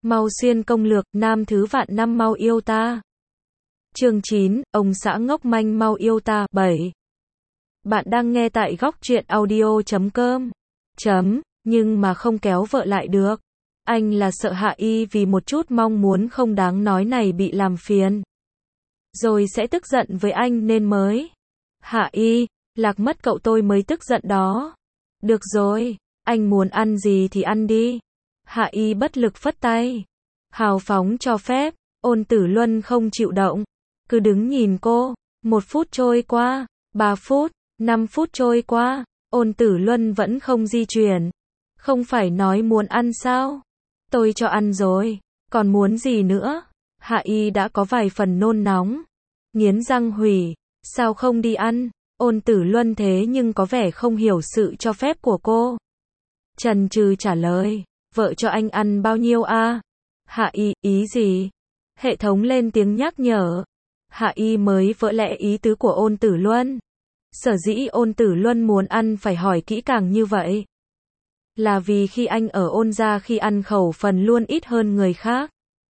Mau xuyên công lược, nam thứ vạn năm mau yêu ta. Chương 9, ông xã ngốc manh mau yêu ta. 7. Bạn đang nghe tại góc truyện audio.com. Nhưng mà không kéo vợ lại được. Anh là sợ Hạ Y vì một chút mong muốn không đáng nói này bị làm phiền. Rồi sẽ tức giận với anh nên mới. Hạ Y, lạc mất cậu tôi mới tức giận đó. Được rồi, anh muốn ăn gì thì ăn đi. Hạ Y bất lực phất tay. Hào phóng cho phép, Ôn Tử Luân không chịu động. Cứ đứng nhìn cô. 1 phút trôi qua, 3 phút, 5 phút trôi qua, Ôn Tử Luân vẫn không di chuyển. Không phải nói muốn ăn sao? Tôi cho ăn rồi, còn muốn gì nữa? Hạ Y đã có vài phần nôn nóng. Nghiến răng hủy, sao không đi ăn? Ôn Tử Luân thế nhưng có vẻ không hiểu sự cho phép của cô. Chần chừ trả lời, vợ cho anh ăn bao nhiêu a? Hạ Y, ý gì? Hệ thống lên tiếng nhắc nhở. Hạ Y mới vỡ lẽ ý tứ của Ôn Tử Luân. Sở dĩ Ôn Tử Luân muốn ăn phải hỏi kỹ càng như vậy. Là vì khi anh ở Ôn gia khi ăn khẩu phần luôn ít hơn người khác.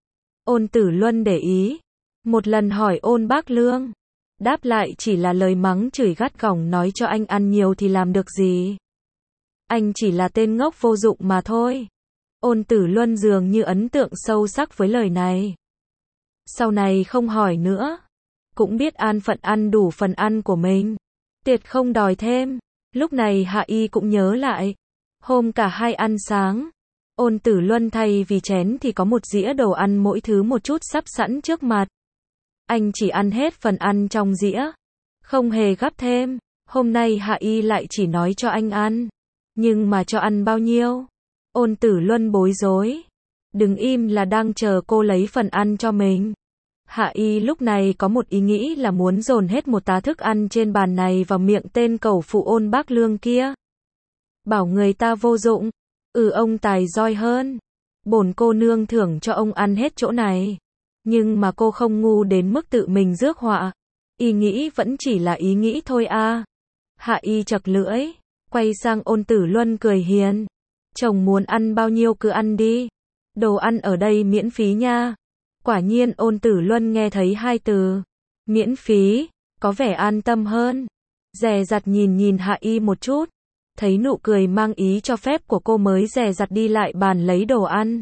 Ôn Tử Luân để ý. Một lần hỏi Ôn Bác Lương. Đáp lại chỉ là lời mắng chửi gắt gỏng nói cho anh ăn nhiều thì làm được gì. Anh chỉ là tên ngốc vô dụng mà thôi. Ôn Tử Luân dường như ấn tượng sâu sắc với lời này. Sau này không hỏi nữa. Cũng biết an phận ăn đủ phần ăn của mình. Tuyệt không đòi thêm. Lúc này Hạ Y cũng nhớ lại. Hôm cả hai ăn sáng. Ôn Tử Luân thay vì chén thì có một dĩa đồ ăn mỗi thứ một chút sắp sẵn trước mặt. Anh chỉ ăn hết phần ăn trong dĩa. Không hề gắp thêm. Hôm nay Hạ Y lại chỉ nói cho anh ăn. Nhưng mà cho ăn bao nhiêu? Ôn Tử Luân bối rối. Đừng im là đang chờ cô lấy phần ăn cho mình. Hạ Y lúc này có một ý nghĩ là muốn dồn hết một tá thức ăn trên bàn này vào miệng tên cẩu phụ Ôn Bác Lương kia. Bảo người ta vô dụng. Ông tài giỏi hơn. Bổn cô nương thưởng cho ông ăn hết chỗ này. Nhưng mà cô không ngu đến mức tự mình rước họa. Ý nghĩ vẫn chỉ là ý nghĩ thôi à. Hạ Y chật lưỡi. Quay sang Ôn Tử Luân cười hiền. Chồng muốn ăn bao nhiêu cứ ăn đi. Đồ ăn ở đây miễn phí nha. Quả nhiên Ôn Tử Luân nghe thấy hai từ. Miễn phí. Có vẻ an tâm hơn. Dè dặt nhìn Hạ Y một chút. Thấy nụ cười mang ý cho phép của cô mới dè dặt đi lại bàn lấy đồ ăn.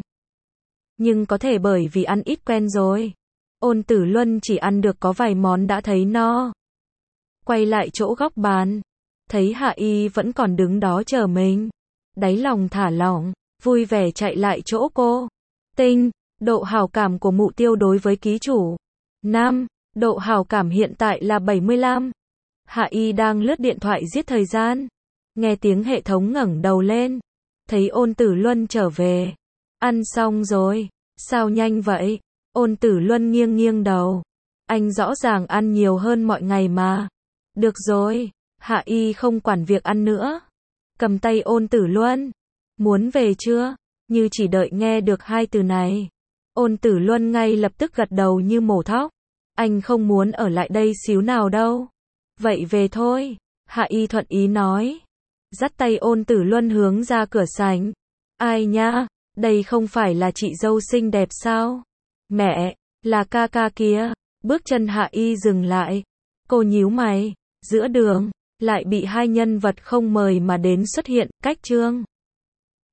Nhưng có thể bởi vì ăn ít quen rồi. Ôn Tử Luân chỉ ăn được có vài món đã thấy no. Quay lại chỗ góc bàn. Thấy Hạ Y vẫn còn đứng đó chờ mình. Đáy lòng thả lỏng, vui vẻ chạy lại chỗ cô. Tinh, độ hảo cảm của Mụ Tiêu đối với ký chủ. 5, độ hảo cảm hiện tại là 75. Hạ Y đang lướt điện thoại giết thời gian. Nghe tiếng hệ thống ngẩng đầu lên. Thấy Ôn Tử Luân trở về. Ăn xong rồi. Sao nhanh vậy? Ôn Tử Luân nghiêng đầu. Anh rõ ràng ăn nhiều hơn mọi ngày mà. Được rồi. Hạ Y không quản việc ăn nữa. Cầm tay Ôn Tử Luân. Muốn về chưa? Như chỉ đợi nghe được hai từ này. Ôn Tử Luân ngay lập tức gật đầu như mổ thóc. Anh không muốn ở lại đây xíu nào đâu. Vậy về thôi. Hạ Y thuận ý nói. Dắt tay Ôn Tử Luân hướng ra cửa sảnh. Ai nhá? Đây không phải là chị dâu xinh đẹp sao? Mẹ, là ca ca kia. Bước chân Hạ Y dừng lại. Cô nhíu mày. Giữa đường, lại bị hai nhân vật không mời mà đến xuất hiện, cách chương.